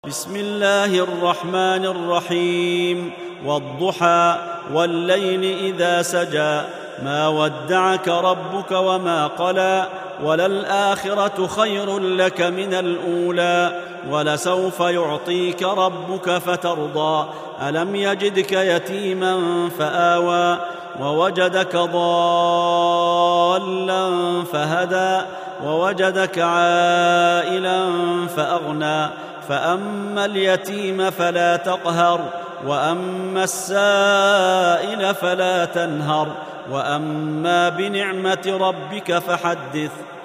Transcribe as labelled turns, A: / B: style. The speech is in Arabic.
A: بسم الله الرحمن الرحيم. والضحى والليل إذا سجى ما ودعك ربك وما قلى وللآخرة خير لك من الأولى ولسوف يعطيك ربك فترضى ألم يجدك يتيما فآوى ووجدك ضالا فهدى ووجدك عائلا فأغنى فأما اليتيم فلا تقهر وأما السائل فلا تنهر وأما بنعمة ربك فحدث.